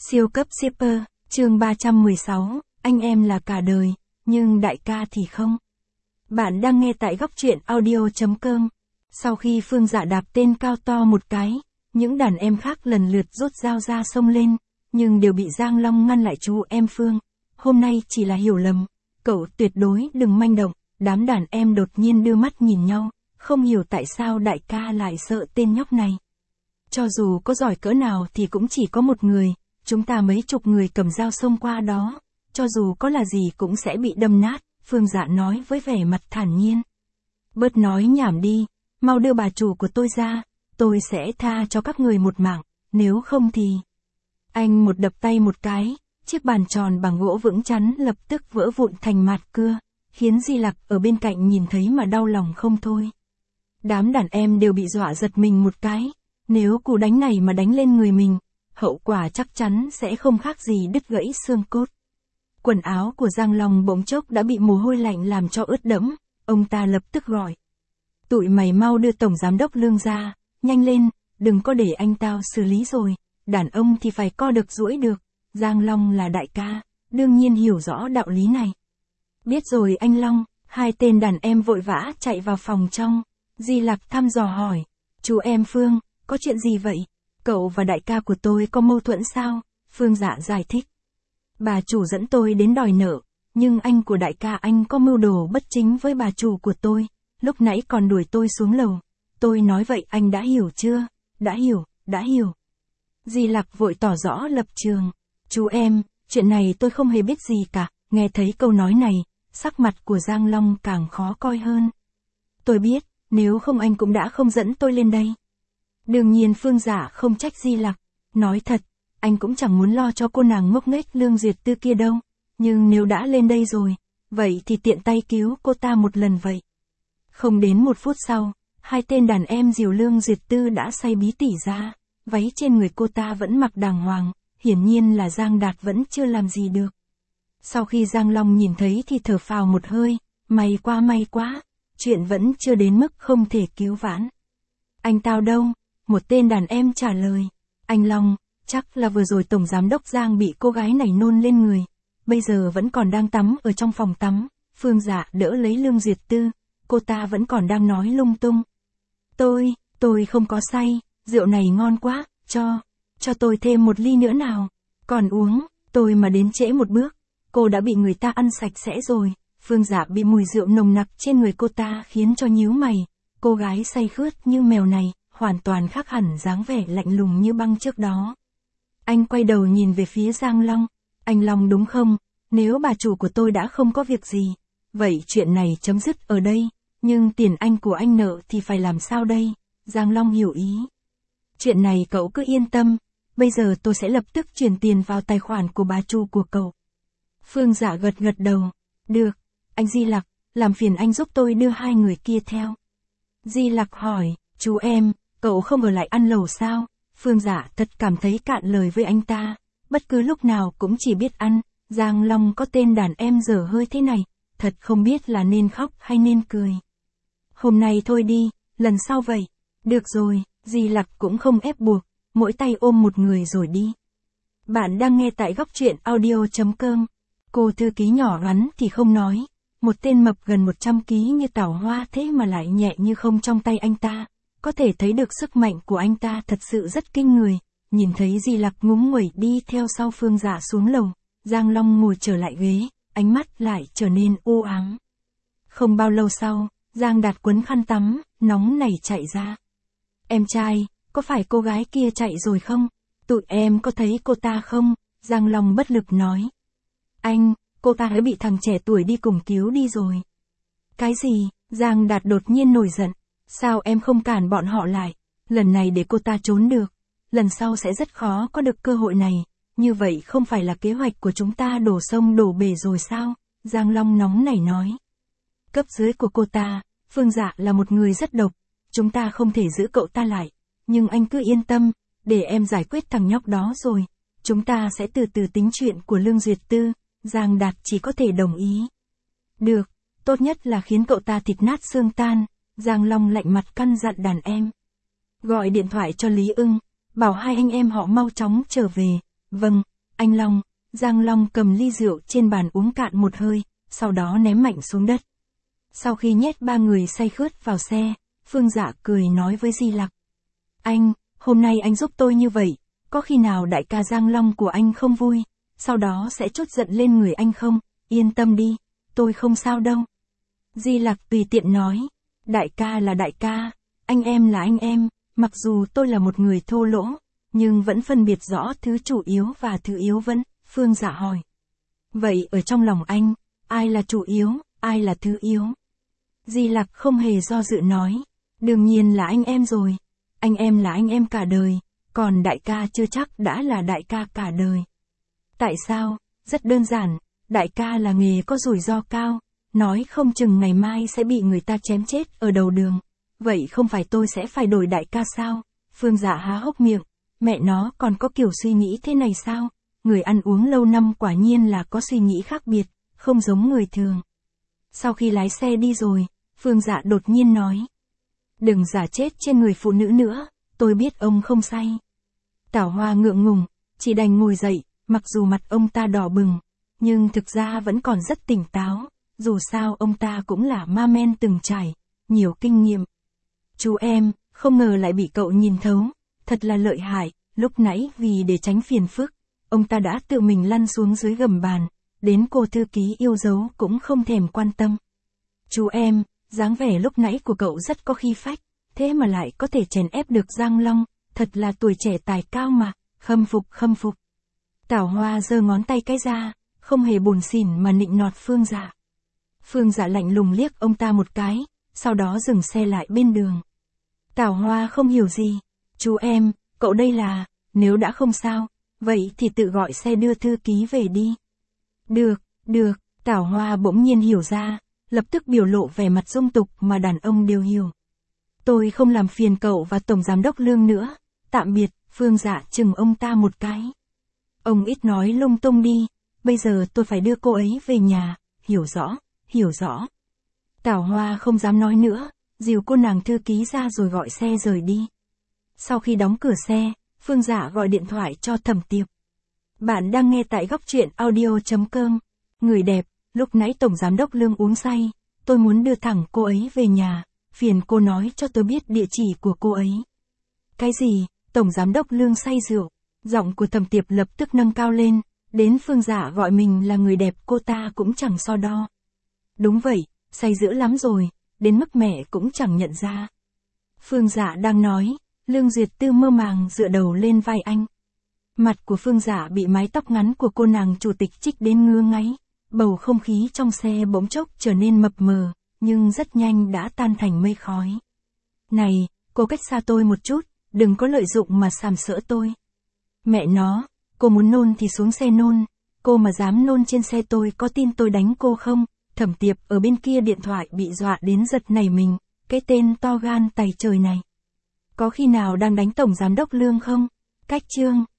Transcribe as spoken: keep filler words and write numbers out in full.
Siêu cấp shipper, chương ba trăm mười sáu, anh em là cả đời, nhưng đại ca thì không. Bạn đang nghe tại góc truyện audio chấm com. Sau khi Phương Dạ đạp tên cao to một cái, những đàn em khác lần lượt rút dao ra xông lên, nhưng đều bị Giang Long ngăn lại. Chú em Phương, hôm nay chỉ là hiểu lầm, cậu tuyệt đối đừng manh động. Đám đàn em đột nhiên đưa mắt nhìn nhau, không hiểu tại sao đại ca lại sợ tên nhóc này. Cho dù có giỏi cỡ nào thì cũng chỉ có một người, chúng ta mấy chục người cầm dao xông qua đó, cho dù có là gì cũng sẽ bị đâm nát, Phương Dạ nói với vẻ mặt thản nhiên. Bớt nói nhảm đi, mau đưa bà chủ của tôi ra, tôi sẽ tha cho các người một mạng, nếu không thì... Anh một đập tay một cái, chiếc bàn tròn bằng gỗ vững chắn lập tức vỡ vụn thành mạt cưa, khiến Di Lặc ở bên cạnh nhìn thấy mà đau lòng không thôi. Đám đàn em đều bị dọa giật mình một cái, nếu cú đánh này mà đánh lên người mình, hậu quả chắc chắn sẽ không khác gì đứt gãy xương cốt. Quần áo của Giang Long bỗng chốc đã bị mồ hôi lạnh làm cho ướt đẫm, ông ta lập tức gọi. Tụi mày mau đưa tổng giám đốc Lương ra, nhanh lên, đừng có để anh tao xử lý rồi, đàn ông thì phải co được duỗi được, Giang Long là đại ca, đương nhiên hiểu rõ đạo lý này. Biết rồi anh Long, hai tên đàn em vội vã chạy vào phòng trong, Di Lặc thăm dò hỏi, chú em Phương, có chuyện gì vậy? Cậu và đại ca của tôi có mâu thuẫn sao? Phương Dạ giải thích. Bà chủ dẫn tôi đến đòi nợ, nhưng anh của đại ca anh có mưu đồ bất chính với bà chủ của tôi, lúc nãy còn đuổi tôi xuống lầu. Tôi nói vậy anh đã hiểu chưa? Đã hiểu, đã hiểu. Di Lặc vội tỏ rõ lập trường. Chú em, chuyện này tôi không hề biết gì cả. Nghe thấy câu nói này, sắc mặt của Giang Long càng khó coi hơn. Tôi biết, nếu không anh cũng đã không dẫn tôi lên đây. Đương nhiên Phương Dạ không trách Di Lặc, nói thật, anh cũng chẳng muốn lo cho cô nàng ngốc nghếch Lương Duyệt Tư kia đâu, nhưng nếu đã lên đây rồi, vậy thì tiện tay cứu cô ta một lần vậy. Không đến một phút sau, hai tên đàn em dìu Lương Duyệt Tư đã say bí tỉ ra, váy trên người cô ta vẫn mặc đàng hoàng, hiển nhiên là Giang Đạt vẫn chưa làm gì được. Sau khi Giang Long nhìn thấy thì thở phào một hơi, may quá may quá, chuyện vẫn chưa đến mức không thể cứu vãn. Anh tao đâu? Một tên đàn em trả lời. Anh Long, chắc là vừa rồi tổng giám đốc Giang bị cô gái này nôn lên người. Bây giờ vẫn còn đang tắm ở trong phòng tắm. Phương Dạ đỡ lấy Lương Duyệt Tư. Cô ta vẫn còn đang nói lung tung. Tôi, tôi không có say. Rượu này ngon quá. Cho, cho tôi thêm một ly nữa nào. Còn uống, tôi mà đến trễ một bước. Cô đã bị người ta ăn sạch sẽ rồi. Phương Dạ bị mùi rượu nồng nặc trên người cô ta khiến cho nhíu mày. Cô gái say khướt như mèo này, hoàn toàn khác hẳn dáng vẻ lạnh lùng như băng trước đó. Anh quay đầu nhìn về phía Giang Long. Anh Long đúng không? Nếu bà chủ của tôi đã không có việc gì, vậy chuyện này chấm dứt ở đây. Nhưng tiền anh của anh nợ thì phải làm sao đây? Giang Long hiểu ý. Chuyện này cậu cứ yên tâm. Bây giờ tôi sẽ lập tức chuyển tiền vào tài khoản của bà chủ của cậu. Phương Dạ gật gật đầu. Được. Anh Di Lặc, làm phiền anh giúp tôi đưa hai người kia theo. Di Lặc hỏi, chú em, cậu không ở lại ăn lẩu sao? Phương Dạ thật cảm thấy cạn lời với anh ta, bất cứ lúc nào cũng chỉ biết ăn. Giang Long có tên đàn em dở hơi thế này, thật không biết là nên khóc hay nên cười. Hôm nay thôi đi, lần sau vậy. Được rồi, Di Lặc cũng không ép buộc, mỗi tay ôm một người rồi đi. Bạn đang nghe tại góc truyện audio chấm com. Cô thư ký nhỏ rắn thì không nói. Một tên mập gần một trăm ki lô gam như tảo hoa thế mà lại nhẹ như không trong tay anh ta. Có thể thấy được sức mạnh của anh ta thật sự rất kinh người. Nhìn thấy Di Lặc ngúng nguẩy đi theo sau Phương Dạ xuống lầu, Giang Long ngồi trở lại ghế, ánh mắt lại trở nên u ám. Không bao lâu sau, Giang Đạt quấn khăn tắm, nóng nảy chạy ra. Em trai, có phải cô gái kia chạy rồi không? Tụi em có thấy cô ta không? Giang Long bất lực nói. Anh, cô ta đã bị thằng trẻ tuổi đi cùng cứu đi rồi. Cái gì? Giang Đạt đột nhiên nổi giận. Sao em không cản bọn họ lại? Lần này để cô ta trốn được, lần sau sẽ rất khó có được cơ hội này. Như vậy không phải là kế hoạch của chúng ta đổ sông đổ bể rồi sao? Giang Long nóng nảy nói. Cấp dưới của cô ta, Phương Dạ là một người rất độc. Chúng ta không thể giữ cậu ta lại. Nhưng anh cứ yên tâm, để em giải quyết thằng nhóc đó rồi. Chúng ta sẽ từ từ tính chuyện của Lương Duyệt Tư. Giang Đạt chỉ có thể đồng ý. Được, tốt nhất là khiến cậu ta thịt nát xương tan. Giang Long lạnh mặt căn dặn đàn em. Gọi điện thoại cho Lý Ưng, bảo hai anh em họ mau chóng trở về. Vâng, Anh Long. Giang Long cầm ly rượu trên bàn uống cạn một hơi, sau đó ném mạnh xuống đất. Sau khi nhét ba người say khướt vào xe, Phương Dạ cười nói với Di Lặc. Anh, hôm nay anh giúp tôi như vậy, có khi nào đại ca Giang Long của anh không vui, sau đó sẽ trút giận lên người anh không? Yên tâm đi, tôi không sao đâu. Di Lặc tùy tiện nói, đại ca là đại ca, anh em là anh em, mặc dù tôi là một người thô lỗ, nhưng vẫn phân biệt rõ thứ chủ yếu và thứ yếu vẫn. Phương Dạ hỏi. Vậy ở trong lòng anh, ai là chủ yếu, ai là thứ yếu? Di Lặc không hề do dự nói. Đương nhiên là anh em rồi. Anh em là anh em cả đời, còn đại ca chưa chắc đã là đại ca cả đời. Tại sao? Rất đơn giản, đại ca là nghề có rủi ro cao, nói không chừng ngày mai sẽ bị người ta chém chết ở đầu đường. Vậy không phải tôi sẽ phải đổi đại ca sao? Phương Dạ há hốc miệng, mẹ nó còn có kiểu suy nghĩ thế này sao? Người ăn uống lâu năm quả nhiên là có suy nghĩ khác biệt, không giống người thường. Sau khi lái xe đi rồi, Phương Dạ đột nhiên nói. Đừng giả chết trên người phụ nữ nữa, tôi biết ông không say. Tảo Hoa ngượng ngùng, chỉ đành ngồi dậy, mặc dù mặt ông ta đỏ bừng, nhưng thực ra vẫn còn rất tỉnh táo, dù sao ông ta cũng là ma men từng trải, nhiều kinh nghiệm. Chú em, không ngờ lại bị cậu nhìn thấu, thật là lợi hại, lúc nãy vì để tránh phiền phức, ông ta đã tự mình lăn xuống dưới gầm bàn, đến cô thư ký yêu dấu cũng không thèm quan tâm. Chú em, dáng vẻ lúc nãy của cậu rất có khí phách, thế mà lại có thể chèn ép được Giang Long, thật là tuổi trẻ tài cao mà, khâm phục khâm phục. Tảo Hoa giơ ngón tay cái ra, không hề buồn xỉn mà nịnh nọt Phương Dạ. Phương Dạ lạnh lùng liếc ông ta một cái, sau đó dừng xe lại bên đường. Tảo Hoa không hiểu gì. Chú em, cậu đây là, nếu đã không sao, vậy thì tự gọi xe đưa thư ký về đi. Được, được, Tảo Hoa bỗng nhiên hiểu ra, lập tức biểu lộ vẻ mặt dung tục mà đàn ông đều hiểu. Tôi không làm phiền cậu và Tổng Giám đốc Lương nữa, tạm biệt. Phương Dạ chừng ông ta một cái. Ông ít nói lung tung đi, bây giờ tôi phải đưa cô ấy về nhà, hiểu rõ, hiểu rõ. Tảo Hoa không dám nói nữa, dìu cô nàng thư ký ra rồi gọi xe rời đi. Sau khi đóng cửa xe, Phương Dạ gọi điện thoại cho Thẩm Tiệp. Bạn đang nghe tại góc truyện audio chấm com. Người đẹp, lúc nãy Tổng Giám đốc Lương uống say, tôi muốn đưa thẳng cô ấy về nhà, phiền cô nói cho tôi biết địa chỉ của cô ấy. Cái gì? Tổng Giám đốc Lương say rượu? Giọng của Thẩm Tiệp lập tức nâng cao lên, đến Phương Dạ gọi mình là người đẹp cô ta cũng chẳng so đo. Đúng vậy, say dữ lắm rồi, đến mức mẹ cũng chẳng nhận ra. Phương Dạ đang nói, Lương Duyệt Tư mơ màng dựa đầu lên vai anh. Mặt của Phương Dạ bị mái tóc ngắn của cô nàng chủ tịch trích đến ngứa ngáy, bầu không khí trong xe bỗng chốc trở nên mập mờ, nhưng rất nhanh đã tan thành mây khói. Này, cô cách xa tôi một chút, đừng có lợi dụng mà sàm sỡ tôi. Mẹ nó, cô muốn nôn thì xuống xe nôn, cô mà dám nôn trên xe tôi có tin tôi đánh cô không? Thẩm Tiệp ở bên kia điện thoại bị dọa đến giật nảy mình, cái tên to gan tày trời này. Có khi nào đang đánh Tổng Giám đốc Lương không? Cách chương.